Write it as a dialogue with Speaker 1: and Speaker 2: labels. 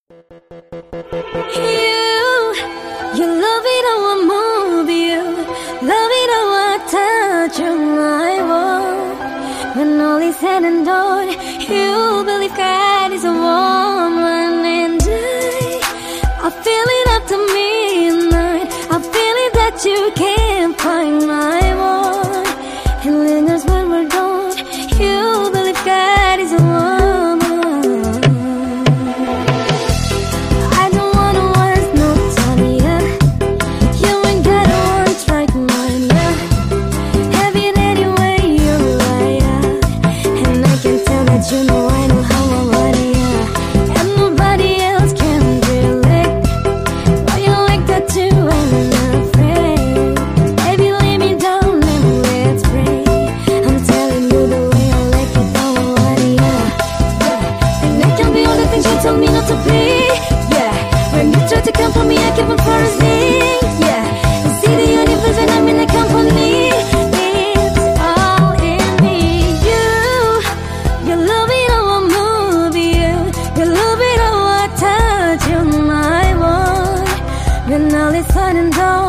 Speaker 1: You love it how I move you, love it how I touch you, my world. When all is said and done, you believe God is a woman, and I feel it up to midnight. I feel it that you can't find my one. It lingers when we're gone. You believe God is a woman. You know I know how I want it, and nobody else can feel it. Why you like that too? I'm not afraid. Baby, lay me down and let's pray. I'm telling you the way I like it, how I want it, yeah. And I can be all the things you tell me not to be, yeah. When you try to come for me, I keep on forcing, yeah. I see the universe and I'm in the company. When all is said and done,